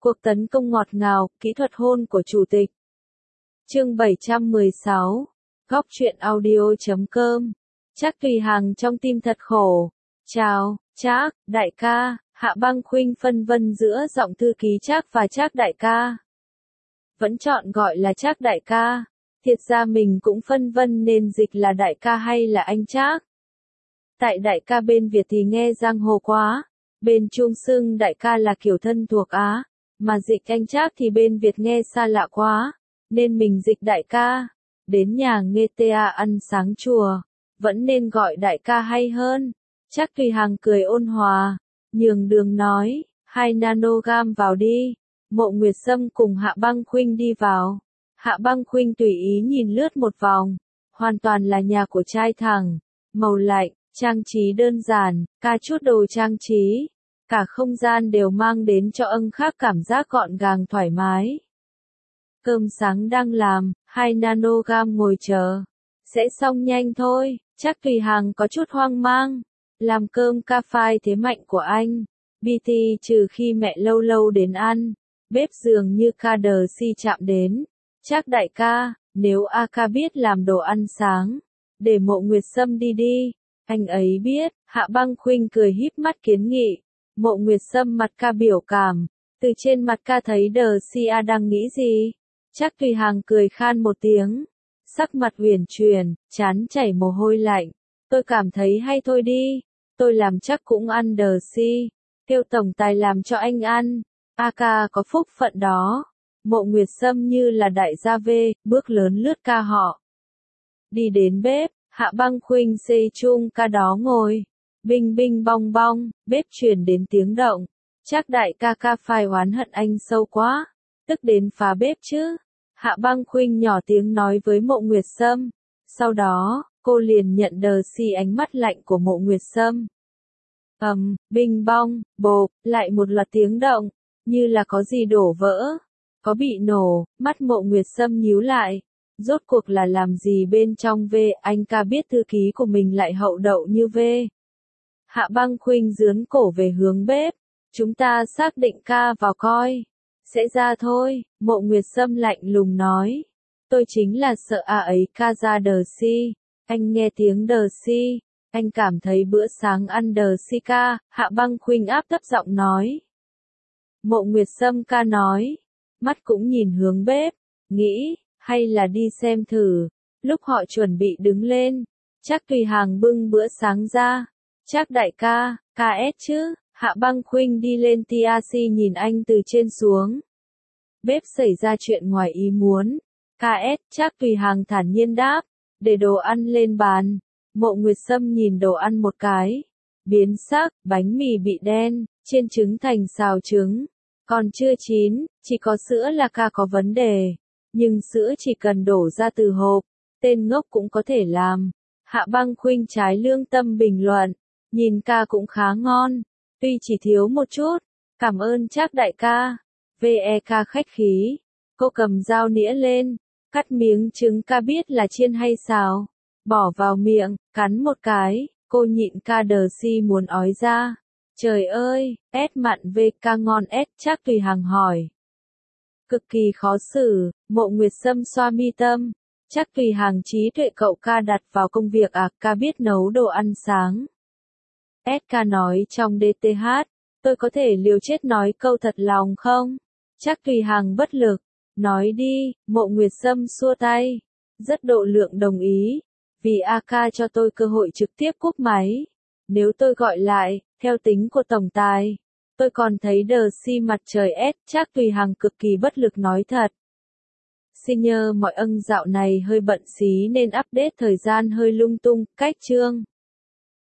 Cuộc tấn công ngọt ngào, kỹ thuật hôn của chủ tịch. Chương 716. Góc truyện audio.com. Trác Tùy Hằng trong tim thật khổ. Chào, Trác, đại ca. Hạ Băng Khuynh phân vân giữa giọng thư ký Trác và Trác đại ca. Vẫn chọn gọi là Trác đại ca. Thiệt ra mình cũng phân vân nên dịch là đại ca hay là anh Trác. Tại đại ca bên Việt thì nghe giang hồ quá. Bên Trung xưng đại ca là kiểu thân thuộc Á. Mà dịch anh Trác thì bên Việt nghe xa lạ quá. Nên mình dịch đại ca. Đến nhà nghe ta ăn sáng chùa. Vẫn nên gọi đại ca hay hơn. Trác Tùy Hằng cười ôn hòa. Nhường đường nói. 2 nanogam vào đi. Mộ Nguyệt Sâm cùng Hạ Băng Khuynh đi vào. Hạ Băng Khuynh tùy ý nhìn lướt một vòng. Hoàn toàn là nhà của trai thẳng. Màu lạnh, trang trí đơn giản, ca chút đồ trang trí. Cả không gian đều mang đến cho ân khác cảm giác gọn gàng thoải mái. Cơm sáng đang làm, 2 nanogam ngồi chờ. Sẽ xong nhanh thôi, Trác Tùy Hằng có chút hoang mang. Làm cơm ca phai thế mạnh của anh. BT trừ khi mẹ lâu lâu đến ăn. Bếp dường như ca đờ si chạm đến. Trác đại ca, nếu A ca biết làm đồ ăn sáng. Để Mộ Nguyệt Sâm đi đi. Anh ấy biết, Hạ Băng Khuynh cười híp mắt kiến nghị. Mộ Nguyệt Sâm mặt ca biểu cảm. Từ trên mặt ca thấy đờ si A đang nghĩ gì. Trác Tùy Hằng cười khan một tiếng. Sắc mặt uyển chuyển, trán chảy mồ hôi lạnh. Tôi cảm thấy hay thôi đi. Tôi làm chắc cũng ăn đờ si. Kêu tổng tài làm cho anh ăn. A ca có phúc phận đó. Mộ Nguyệt Sâm như là đại gia vê, bước lớn lướt ca họ. Đi đến bếp, Hạ Băng Khuynh xê chung ca đó ngồi. Binh binh bong bong, bếp truyền đến tiếng động. Trác đại ca ca phai oán hận anh sâu quá. Tức đến phá bếp chứ. Hạ Băng Khuynh nhỏ tiếng nói với Mộ Nguyệt Sâm. Sau đó, cô liền nhận đờ si ánh mắt lạnh của Mộ Nguyệt Sâm. Binh bong, bộp, lại một loạt tiếng động. Như là có gì đổ vỡ. Có bị nổ, mắt Mộ Nguyệt Sâm nhíu lại. Rốt cuộc là làm gì bên trong về, anh ca biết thư ký của mình lại hậu đậu như về. Hạ Băng Khuynh dướn cổ về hướng bếp. Chúng ta xác định ca vào coi. Sẽ ra thôi, Mộ Nguyệt Sâm lạnh lùng nói. Tôi chính là sợ ấy ca ra đờ si. Anh nghe tiếng đờ si. Anh cảm thấy bữa sáng ăn đờ si ca. Hạ Băng Khuynh áp thấp giọng nói. Mộ Nguyệt Sâm ca nói. Mắt cũng nhìn hướng bếp. Nghĩ, hay là đi xem thử. Lúc họ chuẩn bị đứng lên. Trác Tùy Hằng bưng bữa sáng ra. Trác đại ca, KS chứ. Hạ Băng Khuynh đi lên TRC nhìn anh từ trên xuống. Bếp xảy ra chuyện ngoài ý muốn. KS, Trác Tùy Hằng thản nhiên đáp. Để đồ ăn lên bàn. Mộ Nguyệt Sâm nhìn đồ ăn một cái. Biến sắc, bánh mì bị đen, chiên trứng thành xào trứng. Còn chưa chín, chỉ có sữa là ca có vấn đề. Nhưng sữa chỉ cần đổ ra từ hộp. Tên ngốc cũng có thể làm. Hạ Băng Khuynh trái lương tâm bình luận. Nhìn ca cũng khá ngon. Tuy chỉ thiếu một chút. Cảm ơn Trác đại ca. VEK khách khí. Cô cầm dao nĩa lên. Cắt miếng trứng ca biết là chiên hay xào. Bỏ vào miệng, cắn một cái. Cô nhịn ca đờ si muốn ói ra. Trời ơi, ép mặn VK ngon ép Trác Tùy Hằng hỏi. Cực kỳ khó xử, Mộ Nguyệt Sâm xoa mi tâm. Trác Tùy Hằng trí tuệ cậu ca đặt vào công việc ca biết nấu đồ ăn sáng. SK nói trong DTH, tôi có thể liều chết nói câu thật lòng không? Trác Tùy Hằng bất lực. Nói đi, Mộ Nguyệt Sâm xua tay. Rất độ lượng đồng ý. Vì AK cho tôi cơ hội trực tiếp cúp máy. Nếu tôi gọi lại, theo tính của tổng tài. Tôi còn thấy đờ si mặt trời Trác Tùy Hằng cực kỳ bất lực nói thật. Xin nhờ mọi dạo này hơi bận xí nên update thời gian hơi lung tung, cách chương.